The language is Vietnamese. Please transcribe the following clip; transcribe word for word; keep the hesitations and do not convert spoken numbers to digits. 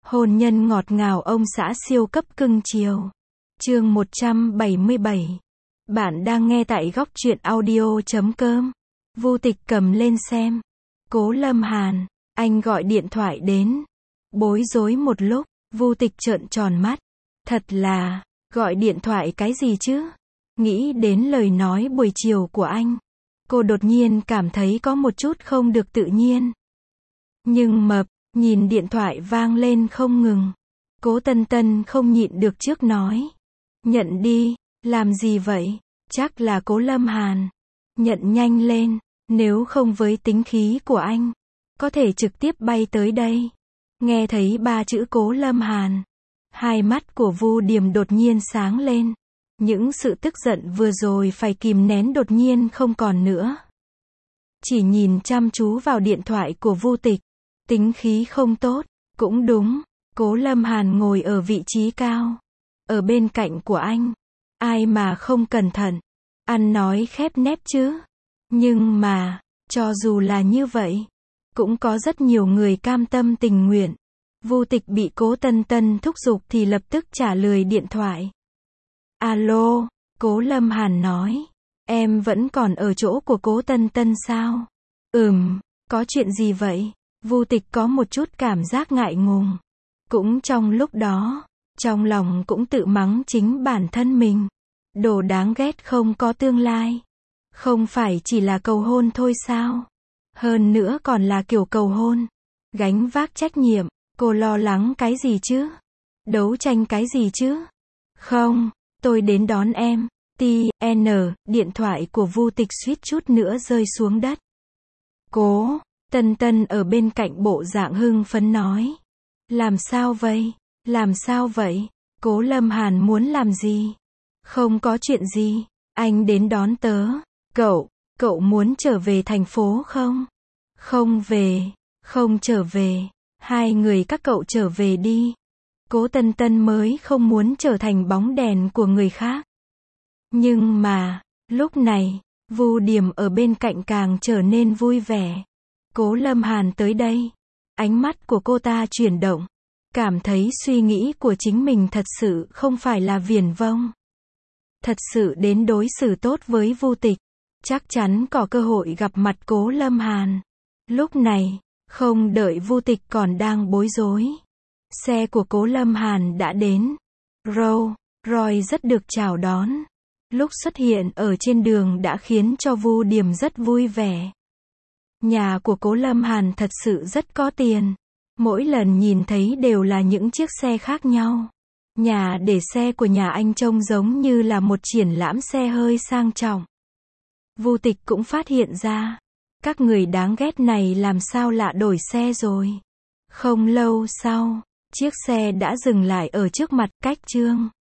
Hôn nhân ngọt ngào ông xã siêu cấp cưng chiều. Chương một trăm bảy mươi bảy. Bạn đang nghe tại góc truyện audio chấm com. Vu Tịch cầm lên xem. Cố Lâm Hàn, anh gọi điện thoại đến. Bối rối một lúc, Vu Tịch trợn tròn mắt. Thật là, gọi điện thoại cái gì chứ? Nghĩ đến lời nói buổi chiều của anh. Cô đột nhiên cảm thấy có một chút không được tự nhiên. Nhưng mập, nhìn điện thoại vang lên không ngừng. Cố Tân Tân không nhịn được trước nói. Nhận đi, làm gì vậy? Chắc là Cố Lâm Hàn. Nhận nhanh lên, nếu không với tính khí của anh, có thể trực tiếp bay tới đây. Nghe thấy ba chữ Cố Lâm Hàn, hai mắt của Vu Điềm đột nhiên sáng lên. Những sự tức giận vừa rồi phải kìm nén đột nhiên không còn nữa. Chỉ nhìn chăm chú vào điện thoại của Vu Tịch. Tính khí không tốt, cũng đúng. Cố Lâm Hàn ngồi ở vị trí cao, ở bên cạnh của anh. Ai mà không cẩn thận, ăn nói khép nép chứ. Nhưng mà, cho dù là như vậy, cũng có rất nhiều người cam tâm tình nguyện. Vu Tịch bị Cố Tân Tân thúc giục thì lập tức trả lời điện thoại. Alo, Cố Lâm Hàn nói. Em vẫn còn ở chỗ của Cố Tân Tân sao? Ừm, có chuyện gì vậy? Vu Tịch có một chút cảm giác ngại ngùng. Cũng trong lúc đó, trong lòng cũng tự mắng chính bản thân mình. Đồ đáng ghét không có tương lai. Không phải chỉ là cầu hôn thôi sao? Hơn nữa còn là kiểu cầu hôn. Gánh vác trách nhiệm, cô lo lắng cái gì chứ? Đấu tranh cái gì chứ? Không, tôi đến đón em. Tê en, điện thoại của Vu Tịch suýt chút nữa rơi xuống đất. Cố Tân Tân ở bên cạnh bộ dạng hưng phấn nói. Làm sao vậy? Làm sao vậy? Cố Lâm Hàn muốn làm gì? Không có chuyện gì, anh đến đón tớ. Cậu, cậu muốn trở về thành phố không? Không về, không trở về. Hai người các cậu trở về đi. Cố Tân Tân mới không muốn trở thành bóng đèn của người khác. Nhưng mà, lúc này, Vu Điềm ở bên cạnh càng trở nên vui vẻ. Cố Lâm Hàn tới đây. Ánh mắt của cô ta chuyển động. Cảm thấy suy nghĩ của chính mình thật sự không phải là viển vông. Thật sự đến đối xử tốt với Vu Tịch. Chắc chắn có cơ hội gặp mặt Cố Lâm Hàn. Lúc này, không đợi Vu Tịch còn đang bối rối. Xe của Cố Lâm Hàn đã đến. Rolls Royce rất được chào đón. Lúc xuất hiện ở trên đường đã khiến cho Vu Điềm rất vui vẻ. Nhà của Cố Lâm Hàn thật sự rất có tiền. Mỗi lần nhìn thấy đều là những chiếc xe khác nhau. Nhà để xe của nhà anh trông giống như là một triển lãm xe hơi sang trọng. Vu Tịch cũng phát hiện ra. Các người đáng ghét này làm sao lạ đổi xe rồi. Không lâu sau, chiếc xe đã dừng lại ở trước mặt Cách Trương.